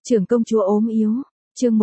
Trưởng công chúa ốm yếu, chương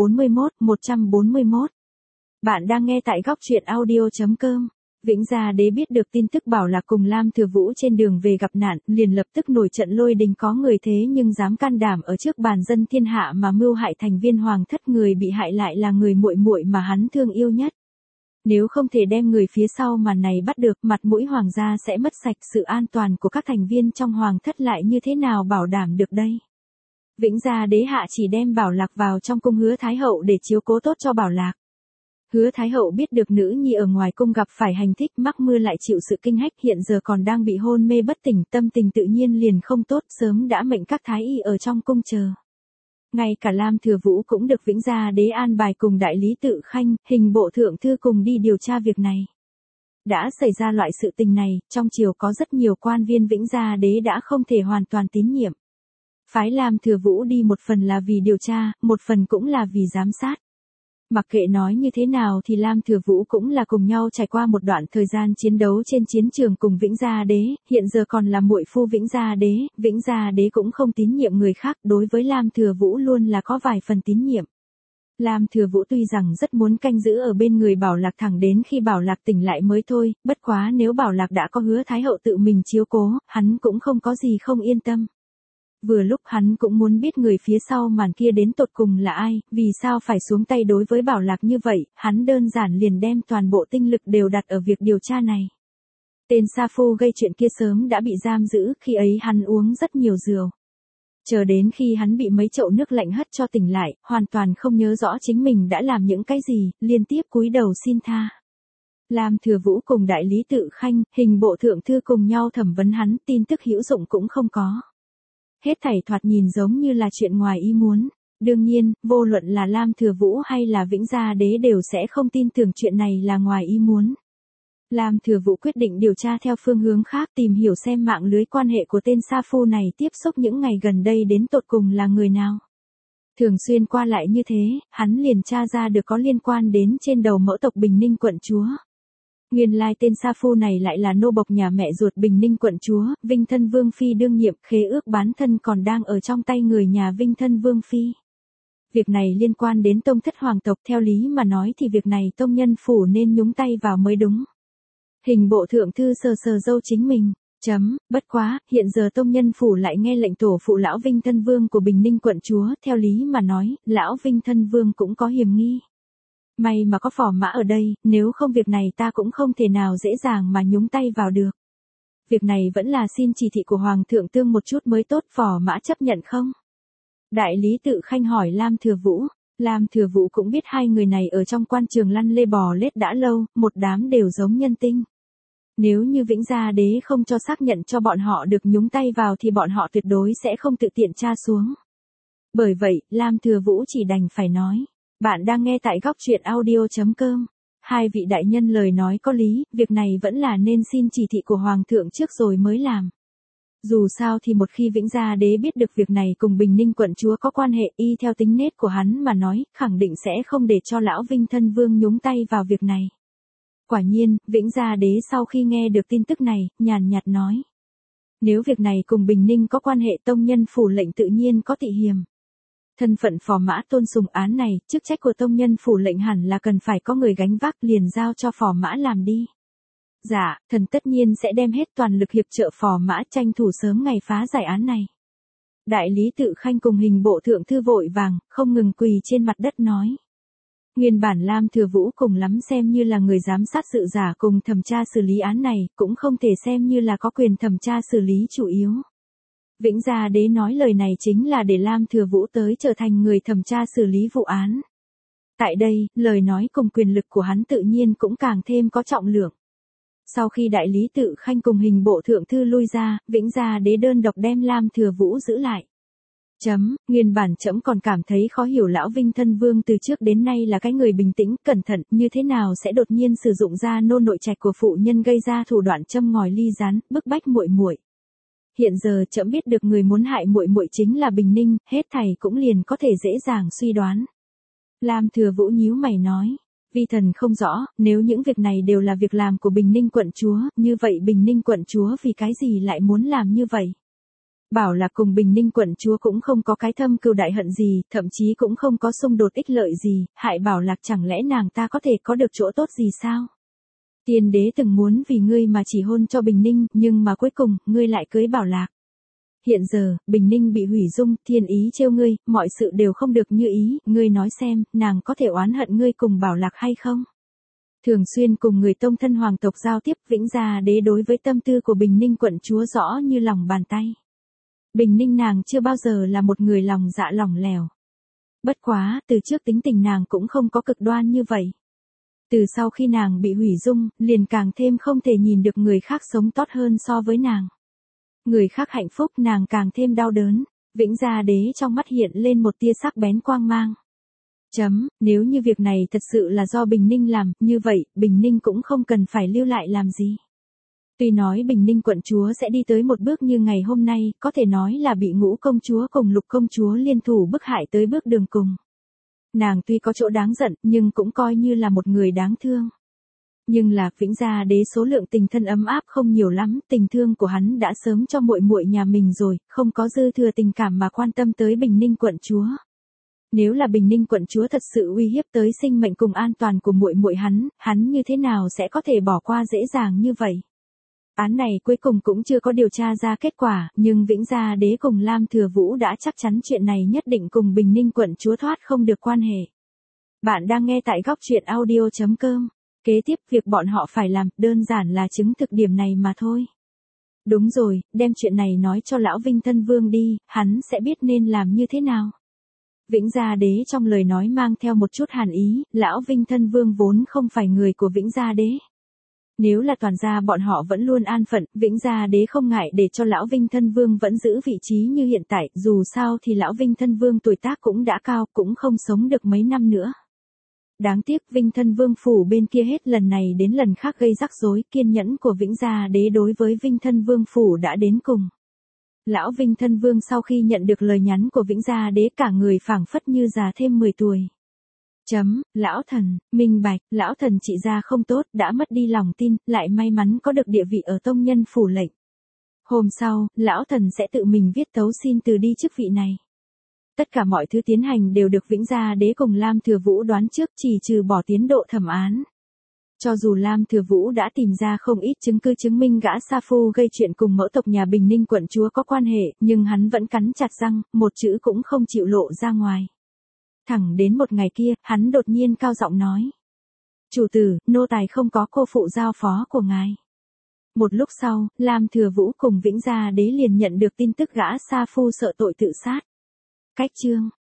141. Bạn đang nghe tại góc truyện audio.com. Vĩnh Gia Đế biết được tin tức Bảo Lạc cùng Lam Thừa Vũ trên đường về gặp nạn, liền lập tức nổi trận lôi đình, có người thế nhưng dám can đảm ở trước bàn dân thiên hạ mà mưu hại thành viên hoàng thất, người bị hại lại là người muội muội mà hắn thương yêu nhất. Nếu không thể đem người phía sau màn này bắt được, mặt mũi hoàng gia sẽ mất sạch, sự an toàn của các thành viên trong hoàng thất lại như thế nào bảo đảm được đây? Vĩnh Gia Đế hạ chỉ đem Bảo Lạc vào trong cung Hứa Thái Hậu để chiếu cố tốt cho Bảo Lạc. Hứa Thái Hậu biết được nữ nhi ở ngoài cung gặp phải hành thích mắc mưa lại chịu sự kinh hách, hiện giờ còn đang bị hôn mê bất tỉnh, tâm tình tự nhiên liền không tốt, sớm đã mệnh các thái y ở trong cung chờ. Ngay cả Lam Thừa Vũ cũng được Vĩnh Gia Đế an bài cùng đại lý Tự Khanh, Hình bộ thượng thư cùng đi điều tra việc này. Đã xảy ra loại sự tình này, trong triều có rất nhiều quan viên Vĩnh Gia Đế đã không thể hoàn toàn tín nhiệm. Phái Lam Thừa Vũ đi một phần là vì điều tra, một phần cũng là vì giám sát. Mặc kệ nói như thế nào thì Lam Thừa Vũ cũng là cùng nhau trải qua một đoạn thời gian chiến đấu trên chiến trường cùng Vĩnh Gia Đế, hiện giờ còn là muội phu Vĩnh Gia Đế cũng không tín nhiệm người khác, đối với Lam Thừa Vũ luôn là có vài phần tín nhiệm. Lam Thừa Vũ tuy rằng rất muốn canh giữ ở bên người Bảo Lạc thẳng đến khi Bảo Lạc tỉnh lại mới thôi, bất quá nếu Bảo Lạc đã có Hứa Thái Hậu tự mình chiếu cố, hắn cũng không có gì không yên tâm. Vừa lúc hắn cũng muốn biết người phía sau màn kia đến tột cùng là ai, vì sao phải xuống tay đối với Bảo Lạc như vậy, hắn đơn giản liền đem toàn bộ tinh lực đều đặt ở việc điều tra này. Tên sa phu gây chuyện kia sớm đã bị giam giữ, khi ấy hắn uống rất nhiều rượu. Chờ đến khi hắn bị mấy chậu nước lạnh hất cho tỉnh lại, hoàn toàn không nhớ rõ chính mình đã làm những cái gì, liên tiếp cúi đầu xin tha. Lam Thừa Vũ cùng đại lý Tự Khanh, Hình bộ thượng thư cùng nhau thẩm vấn hắn, tin tức hữu dụng cũng không có. Hết thảy thoạt nhìn giống như là chuyện ngoài ý muốn. Đương nhiên, vô luận là Lam Thừa Vũ hay là Vĩnh Gia Đế đều sẽ không tin tưởng chuyện này là ngoài ý muốn. Lam Thừa Vũ quyết định điều tra theo phương hướng khác, tìm hiểu xem mạng lưới quan hệ của tên sa phu này tiếp xúc những ngày gần đây đến tột cùng là người nào. Thường xuyên qua lại như thế, hắn liền tra ra được có liên quan đến trên đầu mẫu tộc Bình Ninh quận chúa. Nguyên lai tên sa phu này lại là nô bộc nhà mẹ ruột Bình Ninh quận chúa, Vinh Thân Vương Phi đương nhiệm, khế ước bán thân còn đang ở trong tay người nhà Vinh Thân Vương Phi. Việc này liên quan đến tông thất hoàng tộc, theo lý mà nói thì việc này tông nhân phủ nên nhúng tay vào mới đúng. Hình bộ thượng thư sờ sờ râu chính mình, bất quá, hiện giờ tông nhân phủ lại nghe lệnh tổ phụ lão Vinh Thân Vương của Bình Ninh quận chúa, theo lý mà nói, lão Vinh Thân Vương cũng có hiểm nghi. May mà có Phò Mã ở đây, nếu không việc này ta cũng không thể nào dễ dàng mà nhúng tay vào được. Việc này vẫn là xin chỉ thị của Hoàng thượng tương một chút mới tốt, Phò Mã chấp nhận không? Đại lý Tự Khanh hỏi Lam Thừa Vũ. Lam Thừa Vũ cũng biết hai người này ở trong quan trường lăn lê bò lết đã lâu, một đám đều giống nhân tinh. Nếu như Vĩnh Gia Đế không cho xác nhận cho bọn họ được nhúng tay vào thì bọn họ tuyệt đối sẽ không tự tiện tra xuống. Bởi vậy, Lam Thừa Vũ chỉ đành phải nói. Bạn đang nghe tại góc truyện audio.com. Hai vị đại nhân lời nói có lý, việc này vẫn là nên xin chỉ thị của Hoàng thượng trước rồi mới làm. Dù sao thì một khi Vĩnh Gia Đế biết được việc này cùng Bình Ninh quận chúa có quan hệ, y theo tính nết của hắn mà nói, khẳng định sẽ không để cho lão Vinh Thân Vương nhúng tay vào việc này. Quả nhiên, Vĩnh Gia Đế sau khi nghe được tin tức này, nhàn nhạt nói. Nếu việc này cùng Bình Ninh có quan hệ, tông nhân phủ lệnh tự nhiên có tị hiềm. Thân phận Phò Mã tôn sùng án này, chức trách của tông nhân phủ lệnh hẳn là cần phải có người gánh vác, liền giao cho Phò Mã làm đi. Dạ, thần tất nhiên sẽ đem hết toàn lực hiệp trợ Phò Mã tranh thủ sớm ngày phá giải án này. Đại lý Tự Khanh cùng Hình bộ thượng thư vội vàng, không ngừng quỳ trên mặt đất nói. Nguyên bản Lam Thừa Vũ cùng lắm xem như là người giám sát sự giả cùng thẩm tra xử lý án này, cũng không thể xem như là có quyền thẩm tra xử lý chủ yếu. Vĩnh Gia Đế nói lời này chính là để Lam Thừa Vũ tới trở thành người thẩm tra xử lý vụ án. Tại đây, lời nói cùng quyền lực của hắn tự nhiên cũng càng thêm có trọng lượng. Sau khi đại lý Tự Khanh cùng Hình bộ thượng thư lui ra, Vĩnh Gia Đế đơn độc đem Lam Thừa Vũ giữ lại. Nguyên bản trẫm còn cảm thấy khó hiểu lão Vinh Thân Vương từ trước đến nay là cái người bình tĩnh, cẩn thận, như thế nào sẽ đột nhiên sử dụng ra nô nội trạch của phụ nhân gây ra thủ đoạn châm ngòi ly gián, bức bách muội muội. Hiện giờ trẫm biết được người muốn hại muội muội chính là Bình Ninh, hết thảy cũng liền có thể dễ dàng suy đoán. Lam Thừa Vũ nhíu mày nói, vi thần không rõ, nếu những việc này đều là việc làm của Bình Ninh quận chúa, như vậy Bình Ninh quận chúa vì cái gì lại muốn làm như vậy? Bảo Lạc cùng Bình Ninh quận chúa cũng không có cái thâm cừu đại hận gì, thậm chí cũng không có xung đột ích lợi gì, hại Bảo Lạc chẳng lẽ nàng ta có thể có được chỗ tốt gì sao? Tiên đế từng muốn vì ngươi mà chỉ hôn cho Bình Ninh, nhưng mà cuối cùng, ngươi lại cưới Bảo Lạc. Hiện giờ, Bình Ninh bị hủy dung, thiên ý trêu ngươi, mọi sự đều không được như ý, ngươi nói xem, nàng có thể oán hận ngươi cùng Bảo Lạc hay không? Thường xuyên cùng người tông thân hoàng tộc giao tiếp, Vĩnh Gia Đế đối với tâm tư của Bình Ninh quận chúa rõ như lòng bàn tay. Bình Ninh nàng chưa bao giờ là một người lòng dạ lỏng lẻo. Bất quá, từ trước tính tình nàng cũng không có cực đoan như vậy. Từ sau khi nàng bị hủy dung, liền càng thêm không thể nhìn được người khác sống tốt hơn so với nàng. Người khác hạnh phúc nàng càng thêm đau đớn. Vĩnh Gia Đế trong mắt hiện lên một tia sắc bén quang mang. Nếu như việc này thật sự là do Bình Ninh làm, như vậy, Bình Ninh cũng không cần phải lưu lại làm gì. Tuy nói Bình Ninh quận chúa sẽ đi tới một bước như ngày hôm nay, có thể nói là bị Ngũ công chúa cùng Lục công chúa liên thủ bức hại tới bước đường cùng. Nàng tuy có chỗ đáng giận, nhưng cũng coi như là một người đáng thương. Nhưng là Vĩnh Gia Đế số lượng tình thân ấm áp không nhiều lắm, tình thương của hắn đã sớm cho muội muội nhà mình rồi, không có dư thừa tình cảm mà quan tâm tới Bình Ninh quận chúa. Nếu là Bình Ninh quận chúa thật sự uy hiếp tới sinh mệnh cùng an toàn của muội muội hắn như thế nào sẽ có thể bỏ qua dễ dàng như vậy? Án này cuối cùng cũng chưa có điều tra ra kết quả, nhưng Vĩnh Gia Đế cùng Lam Thừa Vũ đã chắc chắn chuyện này nhất định cùng Bình Ninh quận chúa thoát không được quan hệ. Bạn đang nghe tại góc truyện audio.com. Kế tiếp việc bọn họ phải làm đơn giản là chứng thực điểm này mà thôi. Đúng rồi, đem chuyện này nói cho lão Vinh Thân Vương đi, hắn sẽ biết nên làm như thế nào. Vĩnh Gia Đế trong lời nói mang theo một chút hàn ý, lão Vinh Thân Vương vốn không phải người của Vĩnh Gia Đế. Nếu là toàn gia bọn họ vẫn luôn an phận, Vĩnh Gia Đế không ngại để cho lão Vinh Thân Vương vẫn giữ vị trí như hiện tại, dù sao thì lão Vinh Thân Vương tuổi tác cũng đã cao, cũng không sống được mấy năm nữa. Đáng tiếc Vinh Thân Vương phủ bên kia hết lần này đến lần khác gây rắc rối, kiên nhẫn của Vĩnh Gia Đế đối với Vinh Thân Vương phủ đã đến cùng. Lão Vinh Thân Vương sau khi nhận được lời nhắn của Vĩnh Gia Đế cả người phảng phất như già thêm 10 tuổi. Lão thần, minh bạch, lão thần trị gia không tốt, đã mất đi lòng tin, lại may mắn có được địa vị ở tông nhân phủ lệnh. Hôm sau, lão thần sẽ tự mình viết tấu xin từ đi chức vị này. Tất cả mọi thứ tiến hành đều được Vĩnh Gia Đế cùng Lam Thừa Vũ đoán trước, chỉ trừ bỏ tiến độ thẩm án. Cho dù Lam Thừa Vũ đã tìm ra không ít chứng cứ chứng minh gã sa phu gây chuyện cùng mẫu tộc nhà Bình Ninh quận chúa có quan hệ, nhưng hắn vẫn cắn chặt răng, một chữ cũng không chịu lộ ra ngoài. Thẳng đến một ngày kia, hắn đột nhiên cao giọng nói. Chủ tử, nô tài không có cô phụ giao phó của ngài. Một lúc sau, Lam Thừa Vũ cùng Vĩnh Gia Đế liền nhận được tin tức gã sa phu sợ tội tự sát. Cách chương